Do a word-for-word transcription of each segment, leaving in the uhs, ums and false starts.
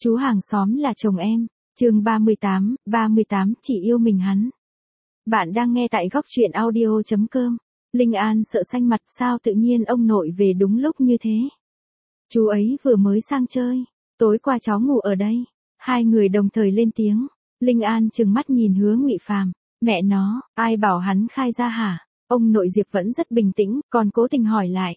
Chú hàng xóm là chồng em, chương ba mươi tám, ba mươi tám chỉ yêu mình hắn. Bạn đang nghe tại góc truyện audio.com. Linh An sợ xanh mặt, sao tự nhiên ông nội về đúng lúc như thế. Chú ấy vừa mới sang chơi, tối qua cháu ngủ ở đây. Hai người đồng thời lên tiếng. Linh An trừng mắt nhìn Hứa Ngụy Phàm, mẹ nó, ai bảo hắn khai ra hả? Ông nội Diệp vẫn rất bình tĩnh, còn cố tình hỏi lại.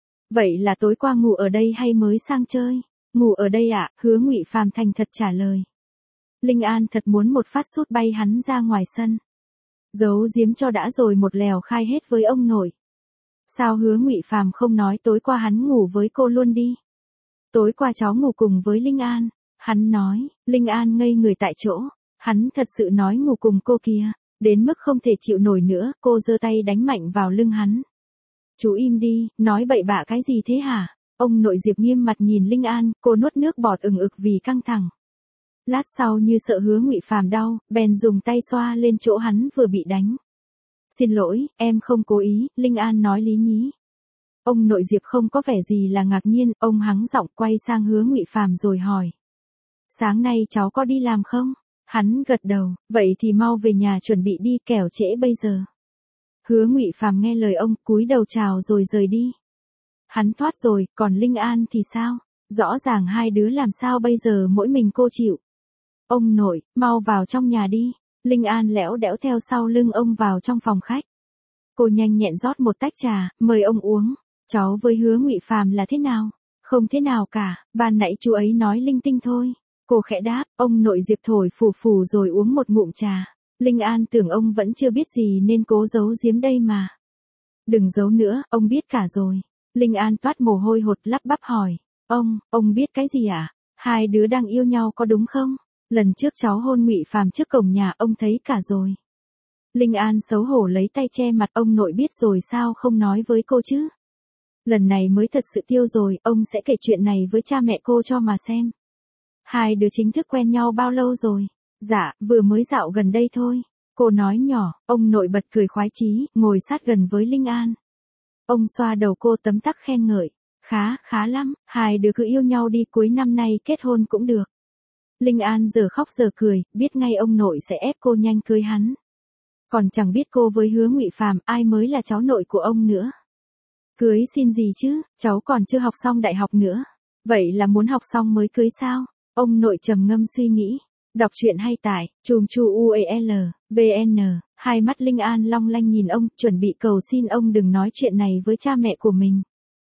Vậy là tối qua ngủ ở đây hay mới sang chơi? Ngủ ở đây ạ, à? Hứa Ngụy Phàm thành thật trả lời. Linh An thật muốn một phát sút bay hắn ra ngoài sân. Giấu giếm cho đã rồi một lèo khai hết với ông nội. Sao Hứa Ngụy Phàm không nói tối qua hắn ngủ với cô luôn đi? Tối qua cháu ngủ cùng với Linh An. Hắn nói. Linh An ngây người tại chỗ. Hắn thật sự nói ngủ cùng cô kia. Đến mức không thể chịu nổi nữa, cô giơ tay đánh mạnh vào lưng hắn. Chú im đi, nói bậy bạ cái gì thế hả? Ông nội Diệp nghiêm mặt nhìn Linh An, cô nuốt nước bọt ừng ực vì căng thẳng. Lát sau như sợ Hứa Ngụy Phàm đau, bèn dùng tay xoa lên chỗ hắn vừa bị đánh. Xin lỗi, em không cố ý, Linh An nói lý nhí. Ông nội Diệp không có vẻ gì là ngạc nhiên, ông hắng giọng quay sang Hứa Ngụy Phàm rồi hỏi. Sáng nay cháu có đi làm không? Hắn gật đầu, vậy thì mau về nhà chuẩn bị đi kẻo trễ bây giờ. Hứa Ngụy Phàm nghe lời ông, cúi đầu chào rồi rời đi. Hắn thoát rồi, còn Linh An thì sao? Rõ ràng hai đứa làm sao bây giờ mỗi mình cô chịu. Ông nội, mau vào trong nhà đi. Linh An lẽo đẽo theo sau lưng ông vào trong phòng khách. Cô nhanh nhẹn rót một tách trà, mời ông uống. Cháu với Hứa Ngụy Phàm là thế nào? Không thế nào cả, ban nãy chú ấy nói linh tinh thôi. Cô khẽ đáp, ông nội Diệp thổi phù phù rồi uống một ngụm trà. Linh An tưởng ông vẫn chưa biết gì nên cố giấu giếm đây mà. Đừng giấu nữa, ông biết cả rồi. Linh An toát mồ hôi hột lắp bắp hỏi. Ông, ông biết cái gì à? Hai đứa đang yêu nhau có đúng không? Lần trước cháu hôn Ngụy Phàm trước cổng nhà ông thấy cả rồi. Linh An xấu hổ lấy tay che mặt, ông nội biết rồi sao không nói với cô chứ? Lần này mới thật sự tiêu rồi, ông sẽ kể chuyện này với cha mẹ cô cho mà xem. Hai đứa chính thức quen nhau bao lâu rồi? Dạ, vừa mới dạo gần đây thôi. Cô nói nhỏ, ông nội bật cười khoái chí, ngồi sát gần với Linh An. Ông xoa đầu cô tấm tắc khen ngợi. Khá, khá lắm, hai đứa cứ yêu nhau đi, cuối năm nay kết hôn cũng được. Linh An giờ khóc giờ cười, biết ngay ông nội sẽ ép cô nhanh cưới hắn. Còn chẳng biết cô với Hứa Ngụy Phàm ai mới là cháu nội của ông nữa. Cưới xin gì chứ, cháu còn chưa học xong đại học nữa. Vậy là muốn học xong mới cưới sao? Ông nội trầm ngâm suy nghĩ. Đọc truyện hay tải, chùm chu u e l, v n, hai mắt Linh An long lanh nhìn ông, chuẩn bị cầu xin ông đừng nói chuyện này với cha mẹ của mình.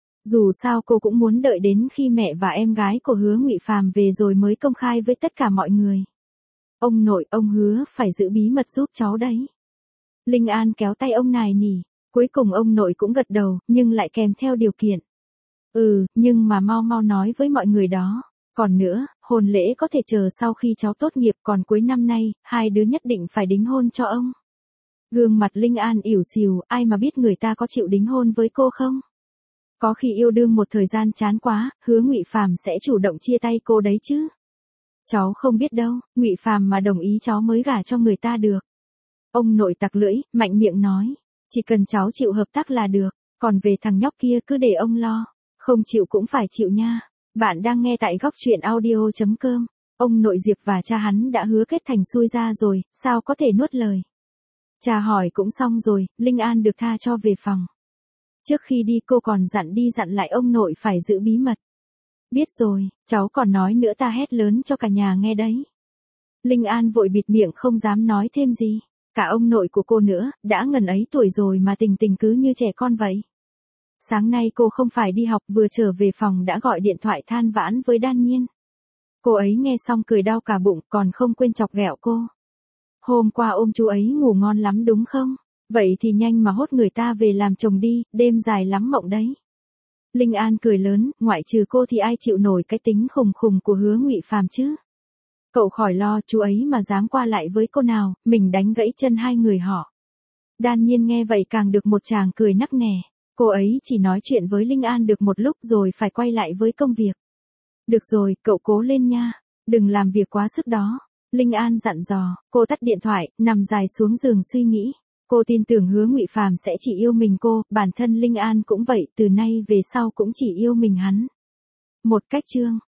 Dù sao cô cũng muốn đợi đến khi mẹ và em gái của Hứa Ngụy Phàm về rồi mới công khai với tất cả mọi người. Ông nội, ông hứa phải giữ bí mật giúp cháu đấy. Linh An kéo tay ông nài nỉ, cuối cùng ông nội cũng gật đầu, nhưng lại kèm theo điều kiện. Ừ, nhưng mà mau mau nói với mọi người đó. Còn nữa, hôn lễ có thể chờ sau khi cháu tốt nghiệp, còn cuối năm nay, hai đứa nhất định phải đính hôn cho ông. Gương mặt Linh An ỉu xìu, ai mà biết người ta có chịu đính hôn với cô không? Có khi yêu đương một thời gian chán quá, Hứa Ngụy Phàm sẽ chủ động chia tay cô đấy chứ. Cháu không biết đâu, Ngụy Phàm mà đồng ý cháu mới gả cho người ta được. Ông nội tặc lưỡi, mạnh miệng nói, chỉ cần cháu chịu hợp tác là được, còn về thằng nhóc kia cứ để ông lo, không chịu cũng phải chịu nha. Bạn đang nghe tại góc truyện audio.com. Ông nội Diệp và cha hắn đã hứa kết thành xuôi ra rồi, sao có thể nuốt lời. Cha hỏi cũng xong rồi, Linh An được tha cho về phòng. Trước khi đi cô còn dặn đi dặn lại ông nội phải giữ bí mật. Biết rồi, cháu còn nói nữa ta hét lớn cho cả nhà nghe đấy. Linh An vội bịt miệng không dám nói thêm gì. Cả ông nội của cô nữa, đã ngần ấy tuổi rồi mà tình tình cứ như trẻ con vậy. Sáng nay cô không phải đi học, vừa trở về phòng đã gọi điện thoại than vãn với Đan Nhiên. Cô ấy nghe xong cười đau cả bụng, còn không quên chọc ghẹo cô. Hôm qua ôm chú ấy ngủ ngon lắm đúng không? Vậy thì nhanh mà hốt người ta về làm chồng đi, đêm dài lắm mộng đấy. Linh An cười lớn, ngoại trừ cô thì ai chịu nổi cái tính khùng khùng của Hứa Ngụy Phàm chứ? Cậu khỏi lo, chú ấy mà dám qua lại với cô nào, mình đánh gãy chân hai người họ. Đan Nhiên nghe vậy càng được một tràng cười nắc nẻ. Cô ấy chỉ nói chuyện với Linh An được một lúc rồi phải quay lại với công việc. Được rồi, cậu cố lên nha, đừng làm việc quá sức đó. Linh An dặn dò, cô tắt điện thoại, nằm dài xuống giường suy nghĩ. Cô tin tưởng Hứa Ngụy Phàm sẽ chỉ yêu mình cô, bản thân Linh An cũng vậy, từ nay về sau cũng chỉ yêu mình hắn. Một cách chương.